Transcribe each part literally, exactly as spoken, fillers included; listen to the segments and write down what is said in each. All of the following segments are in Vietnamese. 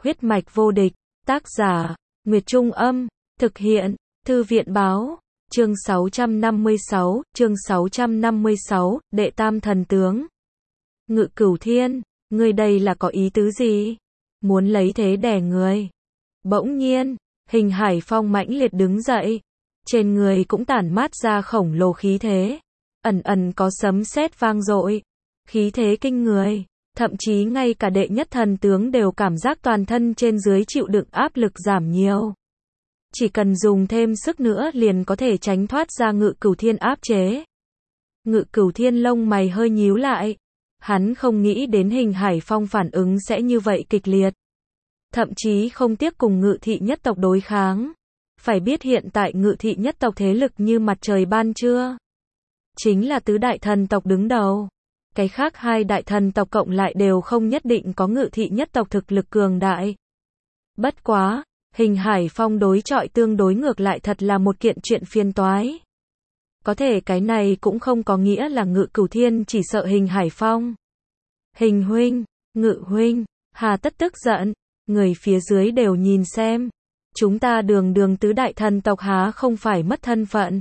Huyết mạch vô địch, tác giả, Nguyệt Trung Âm, thực hiện, Thư viện Báo, chương sáu trăm năm mươi sáu, chương sáu trăm năm mươi sáu, đệ tam thần tướng. Ngự Cửu Thiên, ngươi đây là có ý tứ gì? Muốn lấy thế đè người. Bỗng nhiên, Hình Hải Phong mãnh liệt đứng dậy, trên người cũng tản mát ra khổng lồ khí thế, ẩn ẩn có sấm sét vang dội, khí thế kinh người. Thậm chí ngay cả đệ nhất thần tướng đều cảm giác toàn thân trên dưới chịu đựng áp lực giảm nhiều. Chỉ cần dùng thêm sức nữa liền có thể tránh thoát ra Ngự Cửu Thiên áp chế. Ngự Cửu Thiên lông mày hơi nhíu lại. Hắn không nghĩ đến Hình Hải Phong phản ứng sẽ như vậy kịch liệt. Thậm chí không tiếc cùng Ngự thị nhất tộc đối kháng. Phải biết hiện tại Ngự thị nhất tộc thế lực như mặt trời ban trưa. Chính là tứ đại thần tộc đứng đầu. Cái khác hai đại thần tộc cộng lại đều không nhất định có Ngự thị nhất tộc thực lực cường đại. Bất quá, Hình Hải Phong đối chọi tương đối ngược lại thật là một kiện chuyện phiền toái. Có thể cái này cũng không có nghĩa là Ngự Cửu Thiên chỉ sợ Hình Hải Phong. Hình huynh, Ngự huynh, hà tất tức giận, người phía dưới đều nhìn xem. Chúng ta đường đường tứ đại thần tộc há không phải mất thân phận.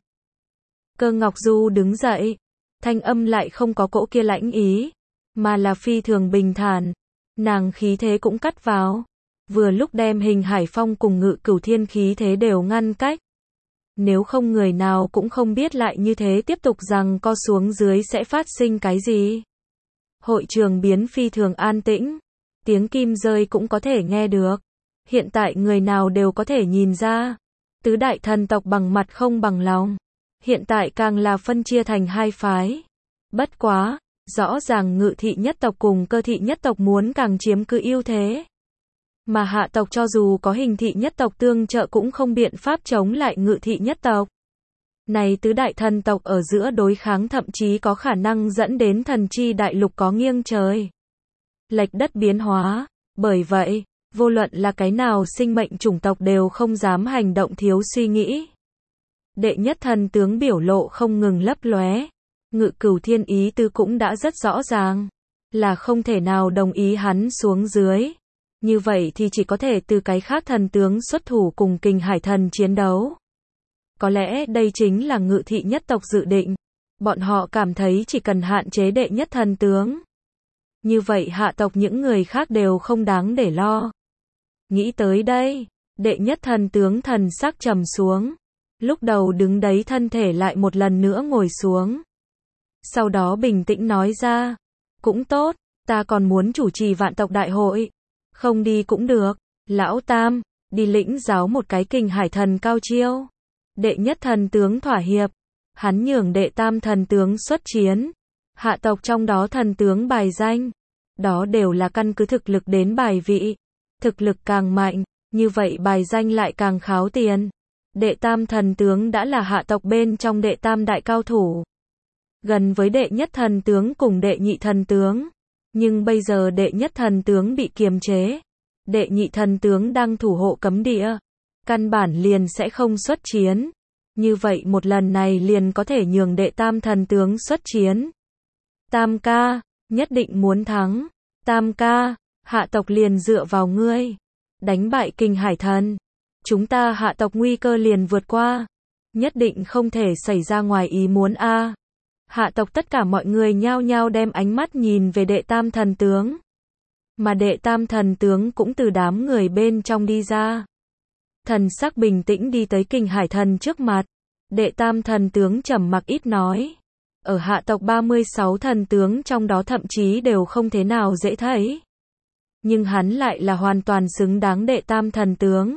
Cơ Ngọc Du đứng dậy. Thanh âm lại không có cỗ kia lãnh ý, mà là phi thường bình thản. Nàng khí thế cũng cắt vào, vừa lúc đem Hình Hải Phong cùng Ngự Cửu Thiên khí thế đều ngăn cách. Nếu không người nào cũng không biết lại như thế tiếp tục rằng co xuống dưới sẽ phát sinh cái gì. Hội trường biến phi thường an tĩnh, tiếng kim rơi cũng có thể nghe được. Hiện tại người nào đều có thể nhìn ra, tứ đại thần tộc bằng mặt không bằng lòng. Hiện tại càng là phân chia thành hai phái. Bất quá, rõ ràng Ngự thị nhất tộc cùng Cơ thị nhất tộc muốn càng chiếm cứ ưu thế. Mà hạ tộc cho dù có Hình thị nhất tộc tương trợ cũng không biện pháp chống lại Ngự thị nhất tộc. Này tứ đại thần tộc ở giữa đối kháng thậm chí có khả năng dẫn đến thần chi đại lục có nghiêng trời lệch đất biến hóa. Bởi vậy, vô luận là cái nào sinh mệnh chủng tộc đều không dám hành động thiếu suy nghĩ. Đệ nhất thần tướng biểu lộ không ngừng lấp lóe. Ngự Cửu Thiên ý tư cũng đã rất rõ ràng, là không thể nào đồng ý hắn xuống dưới. Như vậy thì chỉ có thể từ cái khác thần tướng xuất thủ cùng Kình Hải thần chiến đấu. Có lẽ đây chính là Ngự thị nhất tộc dự định. Bọn họ cảm thấy chỉ cần hạn chế đệ nhất thần tướng. Như vậy hạ tộc những người khác đều không đáng để lo. Nghĩ tới đây, đệ nhất thần tướng thần sắc trầm xuống. Lúc đầu đứng đấy thân thể lại một lần nữa ngồi xuống. Sau đó bình tĩnh nói ra. Cũng tốt, ta còn muốn chủ trì vạn tộc đại hội. Không đi cũng được. Lão Tam, đi lĩnh giáo một cái Kình Hải thần cao chiêu. Đệ nhất thần tướng thỏa hiệp. Hắn nhường đệ tam thần tướng xuất chiến. Hạ tộc trong đó thần tướng bài danh. Đó đều là căn cứ thực lực đến bài vị. Thực lực càng mạnh, như vậy bài danh lại càng kháo tiền. Đệ tam thần tướng đã là hạ tộc bên trong đệ tam đại cao thủ. Gần với đệ nhất thần tướng cùng đệ nhị thần tướng. Nhưng bây giờ đệ nhất thần tướng bị kiềm chế. Đệ nhị thần tướng đang thủ hộ cấm địa. Căn bản liền sẽ không xuất chiến. Như vậy một lần này liền có thể nhường đệ tam thần tướng xuất chiến. Tam ca, nhất định muốn thắng. Tam ca, hạ tộc liền dựa vào ngươi. Đánh bại Kình Hải thần. Chúng ta hạ tộc nguy cơ liền vượt qua. Nhất định không thể xảy ra ngoài ý muốn a. À. Hạ tộc tất cả mọi người nhao nhao đem ánh mắt nhìn về đệ tam thần tướng. Mà đệ tam thần tướng cũng từ đám người bên trong đi ra. Thần sắc bình tĩnh đi tới Kình Hải thần trước mặt. Đệ tam thần tướng trầm mặc ít nói. Ở hạ tộc ba mươi sáu thần tướng trong đó thậm chí đều không thế nào dễ thấy. Nhưng hắn lại là hoàn toàn xứng đáng đệ tam thần tướng.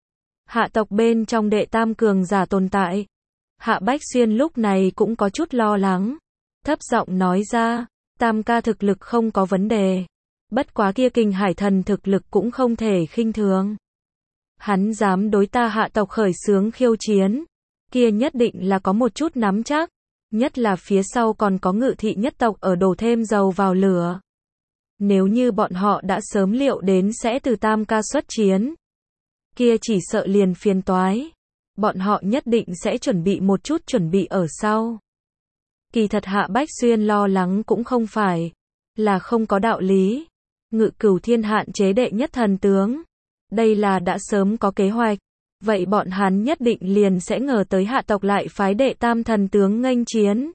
Hạ tộc bên trong đệ tam cường giả tồn tại. Hạ Bách Xuyên lúc này cũng có chút lo lắng. Thấp giọng nói ra, tam ca thực lực không có vấn đề. Bất quá kia Kình Hải thần thực lực cũng không thể khinh thường. Hắn dám đối ta hạ tộc khởi xướng khiêu chiến. Kia nhất định là có một chút nắm chắc. Nhất là phía sau còn có Ngự thị nhất tộc ở đổ thêm dầu vào lửa. Nếu như bọn họ đã sớm liệu đến sẽ từ tam ca xuất chiến. Kia chỉ sợ liền phiền toái. Bọn họ nhất định sẽ chuẩn bị một chút chuẩn bị ở sau. Kỳ thật Hạ Bách Xuyên lo lắng cũng không phải là không có đạo lý. Ngự Cửu Thiên hạn chế đệ nhất thần tướng. đây là đã sớm có kế hoạch. Vậy bọn hắn nhất định liền sẽ ngờ tới hạ tộc lại phái đệ tam thần tướng nghênh chiến.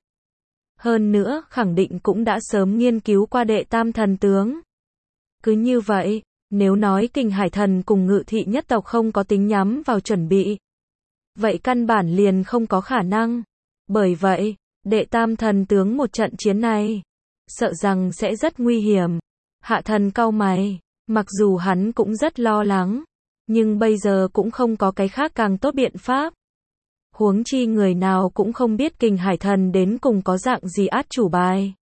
Hơn nữa, khẳng định cũng đã sớm nghiên cứu qua đệ tam thần tướng. Cứ như vậy, nếu nói Kình Hải Thần cùng Ngự Thị nhất tộc không có tính nhắm vào chuẩn bị, vậy căn bản liền không có khả năng. Bởi vậy, đệ tam thần tướng một trận chiến này, sợ rằng sẽ rất nguy hiểm. Hạ thần cau mày, mặc dù hắn cũng rất lo lắng, nhưng bây giờ cũng không có cái khác càng tốt biện pháp. Huống chi người nào cũng không biết Kình Hải Thần đến cùng có dạng gì át chủ bài.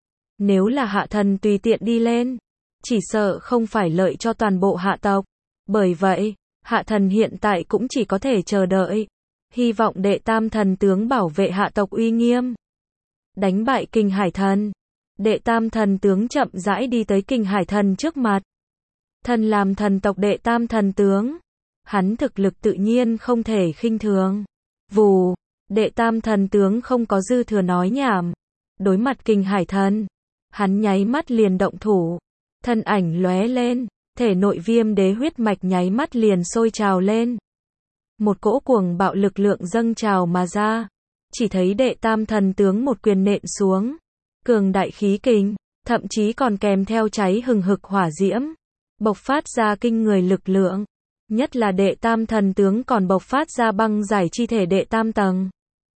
Nếu là hạ thần tùy tiện đi lên, chỉ sợ không phải lợi cho toàn bộ hạ tộc. Bởi vậy, hạ thần hiện tại cũng chỉ có thể chờ đợi. Hy vọng đệ tam thần tướng bảo vệ hạ tộc uy nghiêm. Đánh bại Kình Hải Thần. Đệ tam thần tướng chậm rãi đi tới Kình Hải Thần trước mặt. Thần làm thần tộc đệ tam thần tướng. Hắn thực lực tự nhiên không thể khinh thường. Vù, đệ tam thần tướng không có dư thừa nói nhảm. Đối mặt Kình Hải Thần, hắn nháy mắt liền động thủ. Thân ảnh lóe lên, thể nội viêm đế huyết mạch nháy mắt liền sôi trào lên. Một cỗ cuồng bạo lực lượng dâng trào mà ra. Chỉ thấy đệ tam thần tướng một quyền nện xuống. Cường đại khí kình, thậm chí còn kèm theo cháy hừng hực hỏa diễm. Bộc phát ra kinh người lực lượng. Nhất là đệ tam thần tướng còn bộc phát ra băng giải chi thể đệ tam tầng.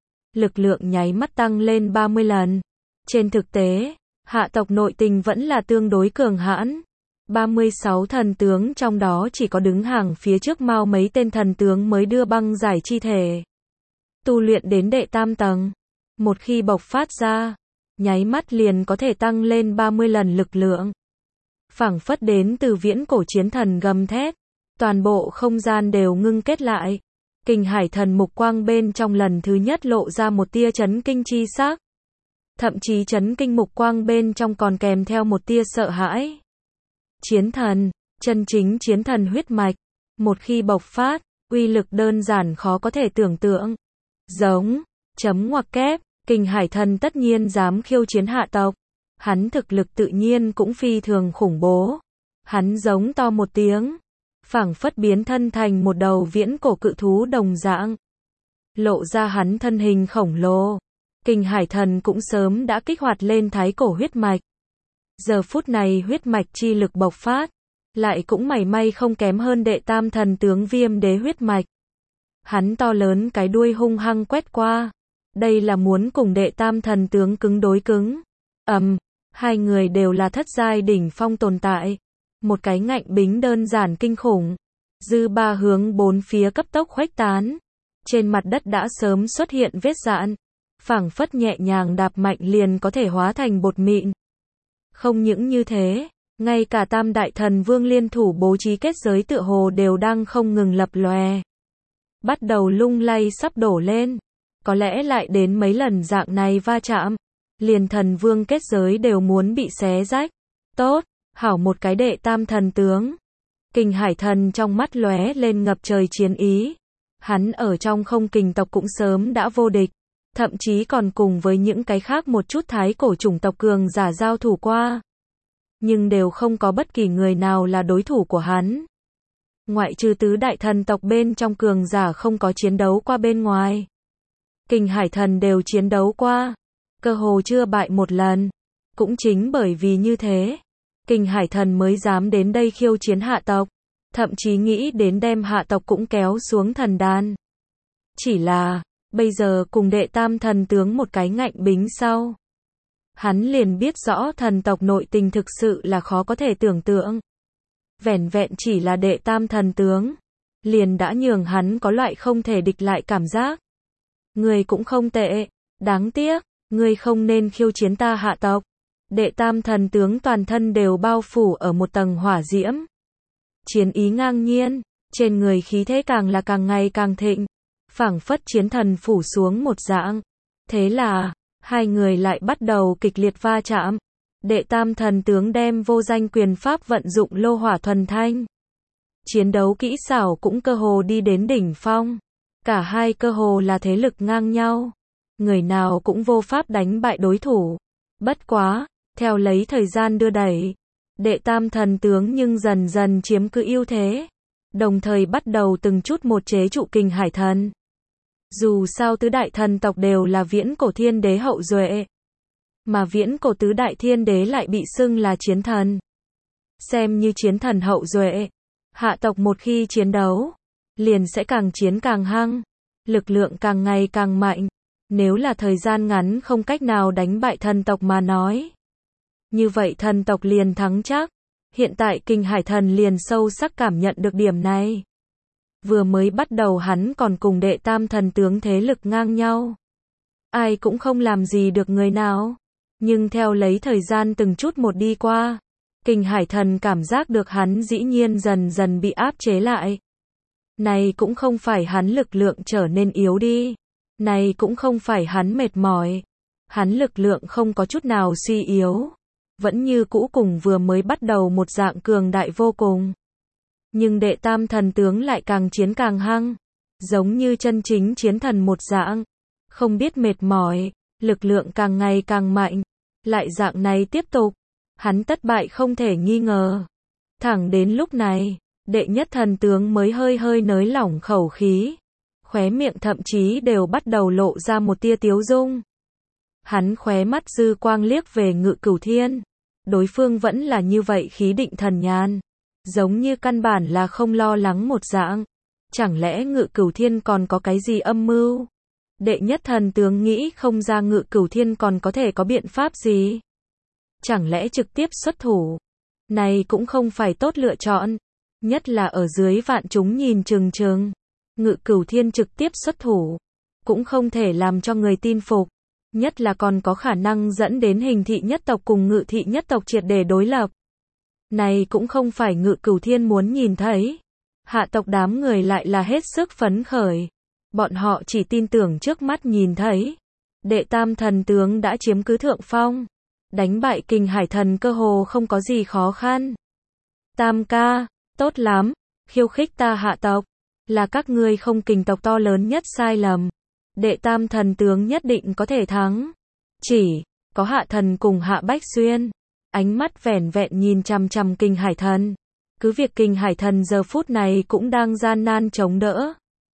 Lực lượng nháy mắt tăng lên ba mươi lần. Trên thực tế, hạ tộc nội tình vẫn là tương đối cường hãn. ba mươi sáu thần tướng trong đó chỉ có đứng hàng phía trước mau mấy tên thần tướng mới đưa băng giải chi thể tu luyện đến đệ tam tầng. Một khi bộc phát ra, nháy mắt liền có thể tăng lên ba mươi lần lực lượng. Phảng phất đến từ viễn cổ chiến thần gầm thét. Toàn bộ không gian đều ngưng kết lại. Kình Hải Thần mục quang bên trong lần thứ nhất lộ ra một tia chấn kinh chi sắc. Thậm chí chấn kinh mục quang bên trong còn kèm theo một tia sợ hãi. Chiến thần, chân chính chiến thần huyết mạch. Một khi bộc phát, uy lực đơn giản khó có thể tưởng tượng. Giống, chấm ngoặc kép, Kình Hải Thần tất nhiên dám khiêu chiến hạ tộc. Hắn thực lực tự nhiên cũng phi thường khủng bố. Hắn giống to một tiếng. Phảng phất biến thân thành một đầu viễn cổ cự thú đồng dạng. Lộ ra hắn thân hình khổng lồ. Kình Hải Thần cũng sớm đã kích hoạt lên thái cổ huyết mạch. Giờ phút này huyết mạch chi lực bộc phát, lại cũng mảy may không kém hơn đệ tam thần tướng viêm đế huyết mạch. Hắn to lớn cái đuôi hung hăng quét qua. Đây là muốn cùng đệ tam thần tướng cứng đối cứng. Ầm, um, hai người đều là thất giai đỉnh phong tồn tại. Một cái ngạnh bính đơn giản kinh khủng. Dư ba hướng bốn phía cấp tốc khuếch tán. Trên mặt đất đã sớm xuất hiện vết rạn. Phảng phất nhẹ nhàng đạp mạnh liền có thể hóa thành bột mịn. Không những như thế, ngay cả tam đại thần vương liên thủ bố trí kết giới tựa hồ đều đang không ngừng lập lòe. Bắt đầu lung lay sắp đổ lên. Có lẽ lại đến mấy lần dạng này va chạm. Liền thần vương kết giới đều muốn bị xé rách. Tốt, hảo một cái đệ tam thần tướng. Kình Hải Thần trong mắt lóe lên ngập trời chiến ý. Hắn ở trong không kình tộc cũng sớm đã vô địch. Thậm chí còn cùng với những cái khác một chút thái cổ chủng tộc cường giả giao thủ qua. Nhưng đều không có bất kỳ người nào là đối thủ của hắn. Ngoại trừ tứ đại thần tộc bên trong cường giả không có chiến đấu qua bên ngoài. Kình Hải Thần đều chiến đấu qua. Cơ hồ chưa bại một lần. Cũng chính bởi vì như thế, Kình Hải Thần mới dám đến đây khiêu chiến hạ tộc. Thậm chí nghĩ đến đem hạ tộc cũng kéo xuống thần đàn. Chỉ là, bây giờ cùng đệ tam thần tướng một cái ngạnh bính sau. Hắn liền biết rõ thần tộc nội tình thực sự là khó có thể tưởng tượng. Vẻn vẹn chỉ là đệ tam thần tướng. Liền đã nhường hắn có loại không thể địch lại cảm giác. Người cũng không tệ. Đáng tiếc, người không nên khiêu chiến ta hạ tộc. Đệ tam thần tướng toàn thân đều bao phủ ở một tầng hỏa diễm. Chiến ý ngang nhiên. Trên người khí thế càng là càng ngày càng thịnh. Phảng phất chiến thần phủ xuống một dạng. Thế là, hai người lại bắt đầu kịch liệt va chạm. Đệ tam thần tướng đem vô danh quyền pháp vận dụng lô hỏa thuần thanh. Chiến đấu kỹ xảo cũng cơ hồ đi đến đỉnh phong. Cả hai cơ hồ là thế lực ngang nhau. Người nào cũng vô pháp đánh bại đối thủ. Bất quá, theo lấy thời gian đưa đẩy, đệ tam thần tướng nhưng dần dần chiếm cứ ưu thế. đồng thời bắt đầu từng chút một chế trụ Kình Hải Thần. Dù sao tứ đại thần tộc đều là viễn cổ thiên đế hậu duệ, mà viễn cổ tứ đại thiên đế lại bị xưng là chiến thần. Xem như chiến thần hậu duệ, hạ tộc một khi chiến đấu, liền sẽ càng chiến càng hăng, lực lượng càng ngày càng mạnh. Nếu là thời gian ngắn không cách nào đánh bại thần tộc mà nói, như vậy thần tộc liền thắng chắc. Hiện tại Kình Hải Thần liền sâu sắc cảm nhận được điểm này. Vừa mới bắt đầu hắn còn cùng đệ tam thần tướng thế lực ngang nhau, ai cũng không làm gì được người nào. Nhưng theo lấy thời gian từng chút một đi qua, Kình Hải Thần cảm giác được hắn dĩ nhiên dần dần bị áp chế lại. Này cũng không phải hắn lực lượng trở nên yếu đi, này cũng không phải hắn mệt mỏi, hắn lực lượng không có chút nào suy yếu, vẫn như cũ cùng vừa mới bắt đầu một dạng cường đại vô cùng. Nhưng đệ tam thần tướng lại càng chiến càng hăng, giống như chân chính chiến thần một dạng, không biết mệt mỏi, lực lượng càng ngày càng mạnh. Lại dạng này tiếp tục, hắn thất bại không thể nghi ngờ. Thẳng đến lúc này, đệ nhất thần tướng mới hơi hơi nới lỏng khẩu khí, khóe miệng thậm chí đều bắt đầu lộ ra một tia tiếu dung. Hắn khóe mắt dư quang liếc về Ngự Cửu Thiên, đối phương vẫn là như vậy khí định thần nhàn, giống như căn bản là không lo lắng một dạng. Chẳng lẽ Ngự Cửu Thiên còn có cái gì âm mưu? Đệ nhất thần tướng nghĩ không ra Ngự Cửu Thiên còn có thể có biện pháp gì. Chẳng lẽ trực tiếp xuất thủ? Này cũng không phải tốt lựa chọn, nhất là ở dưới vạn chúng nhìn chừng chừng. Ngự Cửu Thiên trực tiếp xuất thủ, cũng không thể làm cho người tin phục, nhất là còn có khả năng dẫn đến Hình Thị nhất tộc cùng Ngự Thị nhất tộc triệt để đối lập. Này cũng không phải Ngự Cửu Thiên muốn nhìn thấy. Hạ tộc đám người lại là hết sức phấn khởi. Bọn họ chỉ tin tưởng trước mắt nhìn thấy. Đệ tam thần tướng đã chiếm cứ thượng phong. Đánh bại Kình Hải Thần cơ hồ không có gì khó khăn. Tam ca, tốt lắm, khiêu khích ta hạ tộc, là các ngươi không kình tộc to lớn nhất sai lầm. Đệ tam thần tướng nhất định có thể thắng. Chỉ có Hạ Thần cùng Hạ Bách Xuyên, ánh mắt vẻn vẹn nhìn chằm chằm Kình Hải Thần. Cứ việc Kình Hải Thần giờ phút này cũng đang gian nan chống đỡ,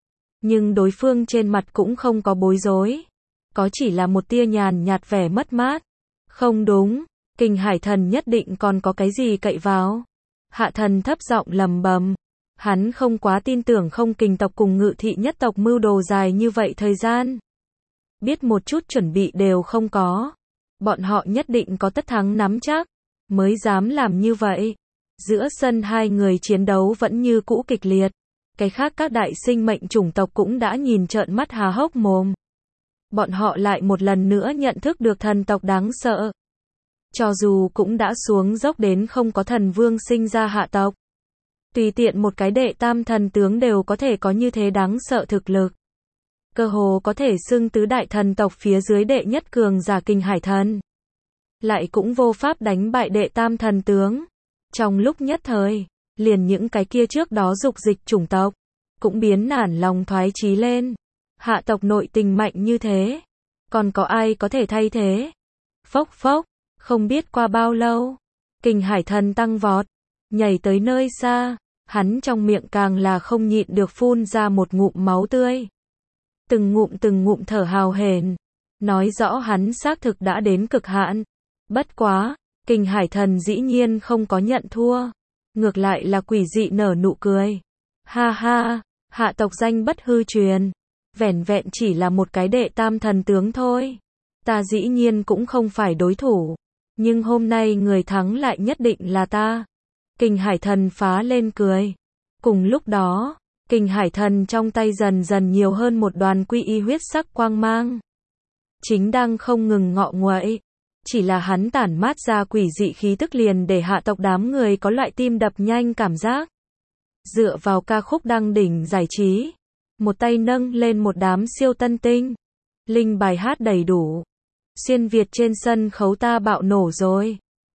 nhưng đối phương trên mặt cũng không có bối rối, có chỉ là một tia nhàn nhạt vẻ mất mát. Không đúng, Kình Hải Thần nhất định còn có cái gì cậy vào. Hạ Thần thấp giọng lầm bầm, hắn không quá tin tưởng không kình tộc cùng Ngự Thị nhất tộc mưu đồ dài như vậy thời gian, biết một chút chuẩn bị đều không có, bọn họ nhất định có tất thắng nắm chắc, mới dám làm như vậy. Giữa sân hai người chiến đấu vẫn như cũ kịch liệt, cái khác các đại sinh mệnh chủng tộc cũng đã nhìn trợn mắt há hốc mồm. Bọn họ lại một lần nữa nhận thức được thần tộc đáng sợ. Cho dù cũng đã xuống dốc đến không có thần vương sinh ra hạ tộc, tùy tiện một cái đệ tam thần tướng đều có thể có như thế đáng sợ thực lực. Cơ hồ có thể xưng tứ đại thần tộc phía dưới đệ nhất cường giả Kình Hải Thần, lại cũng vô pháp đánh bại đệ tam thần tướng. Trong lúc nhất thời, liền những cái kia trước đó dục dịch chủng tộc, cũng biến nản lòng thoái chí lên. Hạ tộc nội tình mạnh như thế, còn có ai có thể thay thế? Phốc phốc, không biết qua bao lâu, Kình Hải Thần tăng vọt, nhảy tới nơi xa, hắn trong miệng càng là không nhịn được phun ra một ngụm máu tươi. Từng ngụm từng ngụm thở hào hển, nói rõ hắn xác thực đã đến cực hạn. Bất quá, Kình Hải Thần dĩ nhiên không có nhận thua, ngược lại là quỷ dị nở nụ cười. Ha ha, hạ tộc danh bất hư truyền, vẻn vẹn chỉ là một cái đệ tam thần tướng thôi, ta dĩ nhiên cũng không phải đối thủ, nhưng hôm nay người thắng lại nhất định là ta. Kình Hải Thần phá lên cười. Cùng lúc đó, Kình Hải Thần trong tay dần dần nhiều hơn một đoàn quy y huyết sắc quang mang, chính đang không ngừng ngọ nguậy. Chỉ là hắn tản mát ra quỷ dị khí tức liền để hạ tộc đám người có loại tim đập nhanh cảm giác. Dựa vào ca khúc đăng đỉnh giải trí, một tay nâng lên một đám siêu tân tinh, linh bài hát đầy đủ, xuyên Việt trên sân khấu ta bạo nổ rồi.